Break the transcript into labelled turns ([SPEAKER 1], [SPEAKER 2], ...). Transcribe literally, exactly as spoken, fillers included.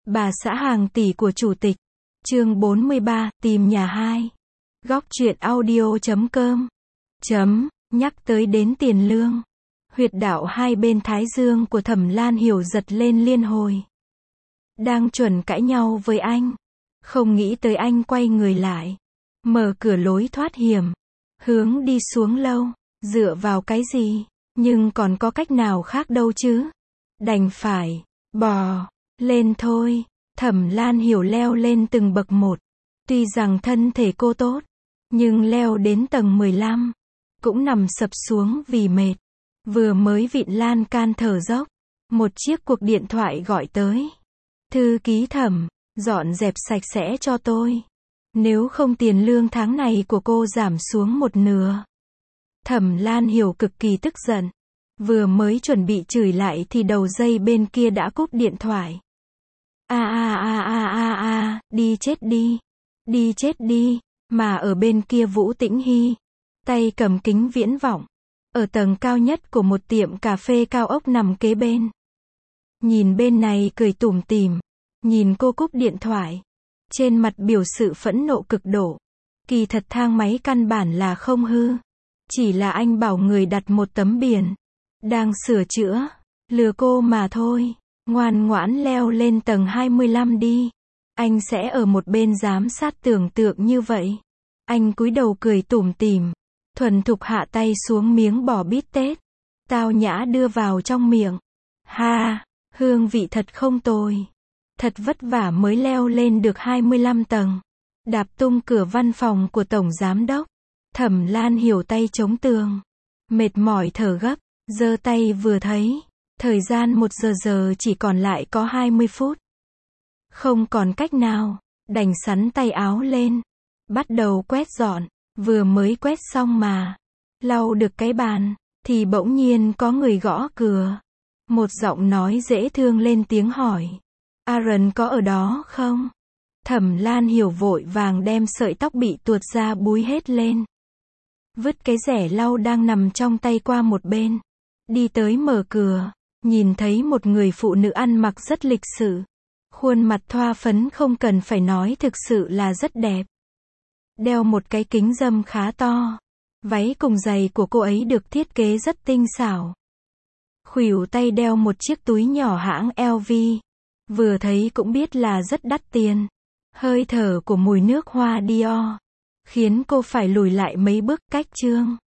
[SPEAKER 1] Bà xã hàng tỷ của chủ tịch. Chương bốn mươi ba, tìm nhà hai. Góc truyện audio chấm com. Chấm, nhắc tới đến tiền lương. Huyệt đạo hai bên thái dương của Thẩm Lan Hiểu giật lên liên hồi. Đang chuẩn cãi nhau với anh. Không nghĩ tới anh quay người lại. Mở cửa lối thoát hiểm. Hướng đi xuống lâu. Dựa vào cái gì? Nhưng còn có cách nào khác đâu chứ? Đành phải bò lên thôi. Thẩm Lan Hiểu leo lên từng bậc một. Tuy rằng thân thể cô tốt, nhưng leo đến tầng mười lăm, cũng nằm sập xuống vì mệt. Vừa mới vịn lan can thở dốc, một chiếc cuộc điện thoại gọi tới. Thư ký Thẩm, dọn dẹp sạch sẽ cho tôi. Nếu không tiền lương tháng này của cô giảm xuống một nửa. Thẩm Lan Hiểu cực kỳ tức giận. Vừa mới chuẩn bị chửi lại thì đầu dây bên kia đã cúp điện thoại. A a a a a a, đi chết đi. Đi chết đi. Mà ở bên kia Vũ Tĩnh Hy, tay cầm kính viễn vọng, ở tầng cao nhất của một tiệm cà phê cao ốc nằm kế bên. Nhìn bên này cười tủm tỉm, nhìn cô cúp điện thoại, trên mặt biểu sự phẫn nộ cực độ. Kỳ thật thang máy căn bản là không hư, chỉ là anh bảo người đặt một tấm biển, đang sửa chữa, lừa cô mà thôi. Ngoan ngoãn leo lên tầng hai mươi lăm đi. Anh sẽ ở một bên giám sát tưởng tượng như vậy. Anh cúi đầu cười tủm tỉm, thuần thục hạ tay xuống miếng bò bít tết, tao nhã đưa vào trong miệng. Ha, hương vị thật không tồi. Thật vất vả mới leo lên được hai mươi lăm tầng. Đạp tung cửa văn phòng của tổng giám đốc. Thẩm Lan Hiểu tay chống tường, mệt mỏi thở gấp, giơ tay vừa thấy, thời gian một giờ giờ chỉ còn lại có hai mươi phút. Không còn cách nào, đành sắn tay áo lên, bắt đầu quét dọn. Vừa mới quét xong mà lau được cái bàn, thì bỗng nhiên có người gõ cửa. Một giọng nói dễ thương lên tiếng hỏi, Aaron có ở đó không? Thẩm Lan Hiểu vội vàng đem sợi tóc bị tuột ra búi hết lên, vứt cái rẻ lau đang nằm trong tay qua một bên, đi tới mở cửa, nhìn thấy một người phụ nữ ăn mặc rất lịch sự. Khuôn mặt thoa phấn không cần phải nói, thực sự là rất đẹp. Đeo một cái kính râm khá to. Váy cùng giày của cô ấy được thiết kế rất tinh xảo. Khuỷu tay đeo một chiếc túi nhỏ hãng L V. Vừa thấy cũng biết là rất đắt tiền. Hơi thở của mùi nước hoa Dior khiến cô phải lùi lại mấy bước. Cách chương